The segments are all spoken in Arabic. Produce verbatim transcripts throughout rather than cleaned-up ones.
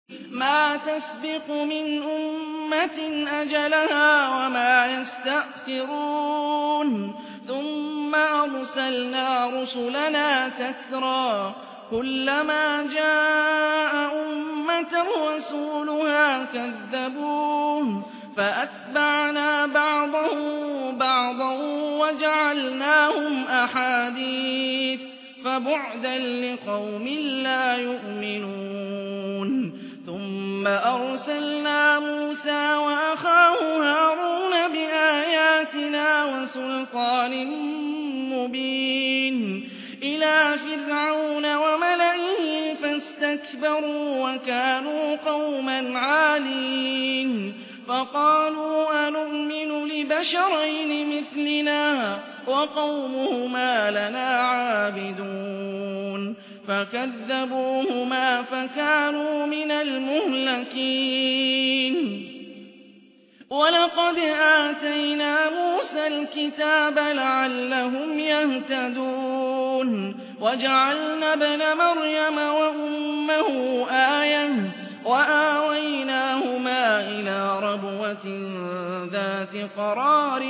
مَا تَسْبِقُ مِنْ أُمَّةٍ أَجَلَهَا وَمَا يَسْتَأْخِرُونَ ثُمَّ أَرْسَلْنَا رُسُلَنَا تَتْرَىٰ كُلَّمَا جَاءَ أُمَّةً رَّسُولُهَا كَذَّبُوهُ فَأَتْبَعْنَا بَعْضَهُم بَعْضًا وَجَعَلْنَاهُمْ أَحَادِيثَ فَبُعْدًا لِّقَوْمٍ لَّا يُؤْمِنُونَ ثُمَّ أَرْسَلْنَا مُوسَىٰ وَأَخَاهُ هَارُونَ بِآيَاتِنَا وَسُلْطَانٍ مُّبِينٍ إِلَىٰ فِرْعَوْنَ وَمَلَئِهِ فَاسْتَكْبَرُوا وَكَانُوا قَوْمًا عَالِينَ فَقَالُوا أَنُؤْمِنُ لِبَشَرَيْنِ مِثْلِنَا وَقَوْمُهُمَا لَنَا عَابِدُونَ فَكَذَّبُوهُمَا فَكَانُوا مِنَ الْمُهْلَكِينَ وَلَقَدْ آتَيْنَا مُوسَى الْكِتَابَ لَعَلَّهُمْ يَهْتَدُونَ وَجَعَلْنَا ابْنَ مَرْيَمَ وَأُمَّهُ آيَةً وَآوَيْنَاهُمَا إِلَىٰ رَبْوَةٍ ذَاتِ قَرَارٍ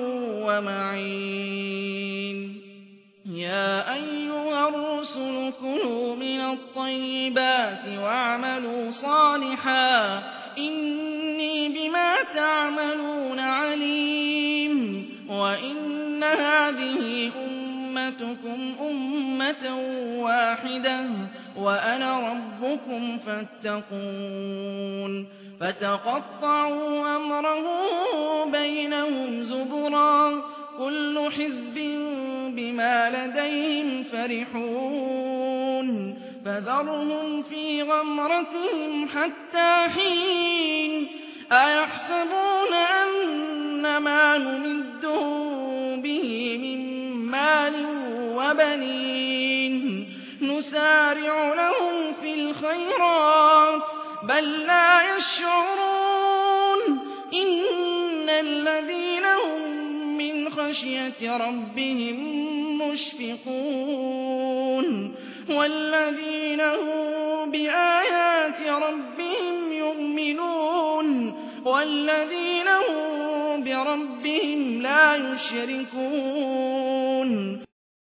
وَمَعِينٍ يَا أَيُّهَا الرُّسُلُ كُلُوا مِنَ الطَّيِّبَاتِ وَاعْمَلُوا صَالِحًا إِنِّي بِمَا تَعْمَلُونَ عَلِيمٌ وَإِنَّ هَٰذِهِ أُمَّتُكُمْ أُمَّةً وَاحِدَةً وَأَنَا رَبُّكُمْ فَاتَّقُونِ فَتَقَطَّعُوا أَمْرَهُم بَيْنَهُمْ زُبُرًا كُلُّ حِزْبٍ بِمَا لَدَيْهِمْ فَرِحُونَ فَذَرْهُمْ فِي غَمْرَتِهِمْ حَتَّىٰ حِينٍ أَيَحْسَبُونَ أَنَّمَا نُمِدُّهُم بِهِ مِن مَّالٍ وَبَنِينَ نُسَارِعُ لَهُمْ فِي الْخَيْرَاتِ بَل لَّا يَشْعُرُونَ إِنَّ الَّذِينَ هُم مِّنْ خَشْيَةِ رَبِّهِم مُّشْفِقُونَ وَالَّذِينَ هُم بِآيَاتِ رَبِّهِمْ يُؤْمِنُونَ وَالَّذِينَ هُم بِرَبِّهِمْ لَا يُشْرِكُونَ